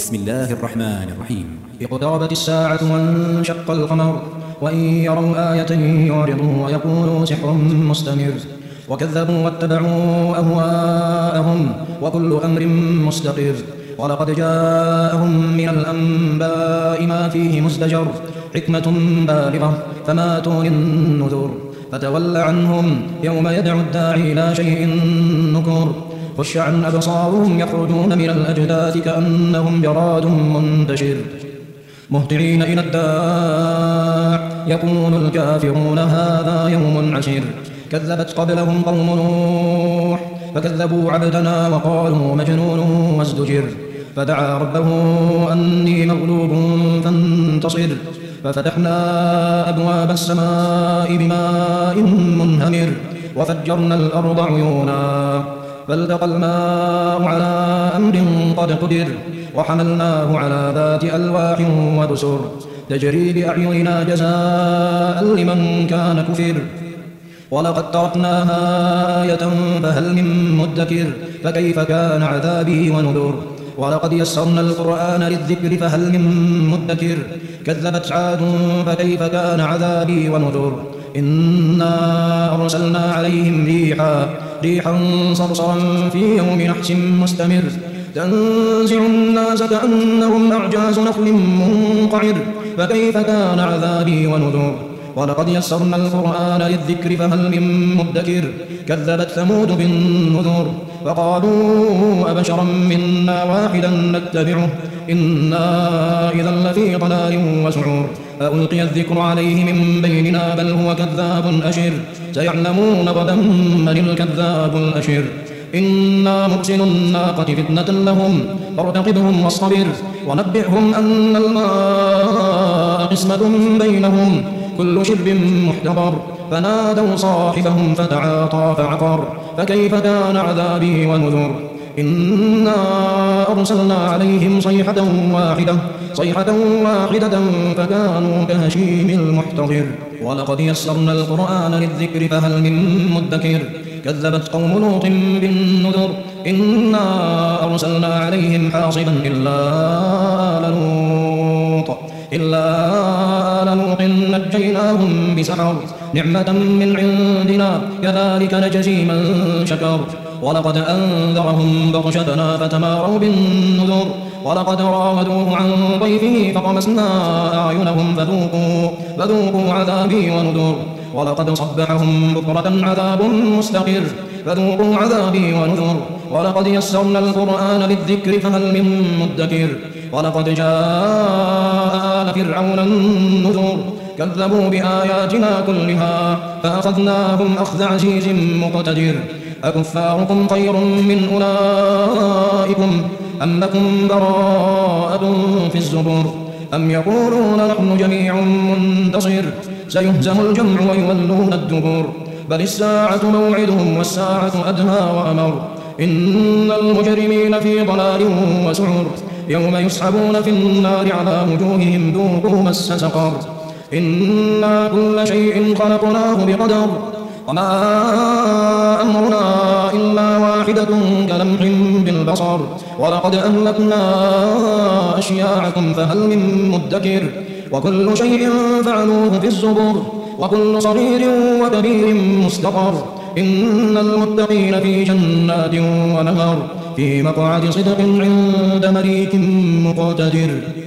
بسم الله الرحمن الرحيم. اقتربت الساعة وانشق القمر وإن يروا آية يعرضوا ويقولوا سحر مستمر وكذبوا واتبعوا أهواءهم وكل أمر مستقر ولقد جاءهم من الأنباء ما فيه مزدجر حكمة بالغة فما تغني النذر فتول عنهم يوم يدعو الداعي إلى شيء نكر خش عن أبصارهم يخرجون من الأجداث كأنهم جراد منتشر مهطعين إلى الداع يقول الكافرون هذا يوم عسير كذبت قبلهم قوم نوح فكذبوا عبدنا وقالوا مجنون وازدجر فدعا ربه أني مغلوب فانتصر ففتحنا أبواب السماء بماء منهمر وفجرنا الأرض عيونا فالتقى الماء على أمر قد قدر وحملناه على ذات ألواح ودسر تجري بأعيننا جزاء لمن كان كفر ولقد تركناها آية فهل من مدكر فكيف كان عذابي ونذر ولقد يسرنا القرآن للذكر فهل من مدكر كذبت عاد فكيف كان عذابي ونذر إنا أرسلنا عليهم ريحا صرصرا في يوم نحس مستمر تنزع الناس كأنهم أعجاز نخل منقعر فكيف كان عذابي ونذر ولقد يسرنا القرآن للذكر فهل من مدكر كذبت ثمود بالنذر فقالوا أبشرا منا واحدا نتبعه إنا إذا لفي ضلال وسعور ألقي الذكر عليه من بيننا بل هو كذاب أشر سيعلمون غدا من الكذاب الأشر إنا مرسل الناقة فتنة لهم فارتقبهم واصطبر ونبئهم أن الماء قسمة بينهم كل شرب محتضر فنادوا صاحبهم فتعاطى فعقر فكيف كان عذابي ونذر إنا أرسلنا عليهم صيحة واحدة فكانوا كهشيم المحتضر ولقد يسرنا القرآن للذكر فهل من مدكر كذبت قوم لوط بالنذر إنا أرسلنا عليهم حاصبا إلا آل لوط نجيناهم بسحر نعمة من عندنا كذلك نجزي من شكر ولقد أنذرهم بطشتنا فتماروا بالنذر ولقد راودوه عن ضيفه فطمسنا أعينهم فذوقوا عذابي ونذر ولقد صبحهم بكرة عذاب مستقر فذوقوا عذابي ونذر ولقد يسرنا القرآن للذكر فهل من مدكر ولقد جاء آل فرعون النذر كذبوا بآياتنا كلها فأخذناهم أخذ عزيز مقتدر أكفاركم خير من أولئكم أم لكم براءة في الزبر أم يقولون نحن جميع منتصر سيهزم الجمع ويولون الدبر بل الساعة موعدهم والساعة أدهى وأمر إن المجرمين في ضلال وسعر يوم يسحبون في النار على وجوههم ذوقوا مس سقر إنا كل شيء خلقناه بقدر وما أمرنا إلا واحدة كلمح بالبصر ولقد أهلكنا أشياعكم فهل من مدكر وكل شيء فعلوه في الزبر وكل صغير وكبير مستقر إن المتقين في جنات ونهر في مقعد صدق عند مليك مقتدر.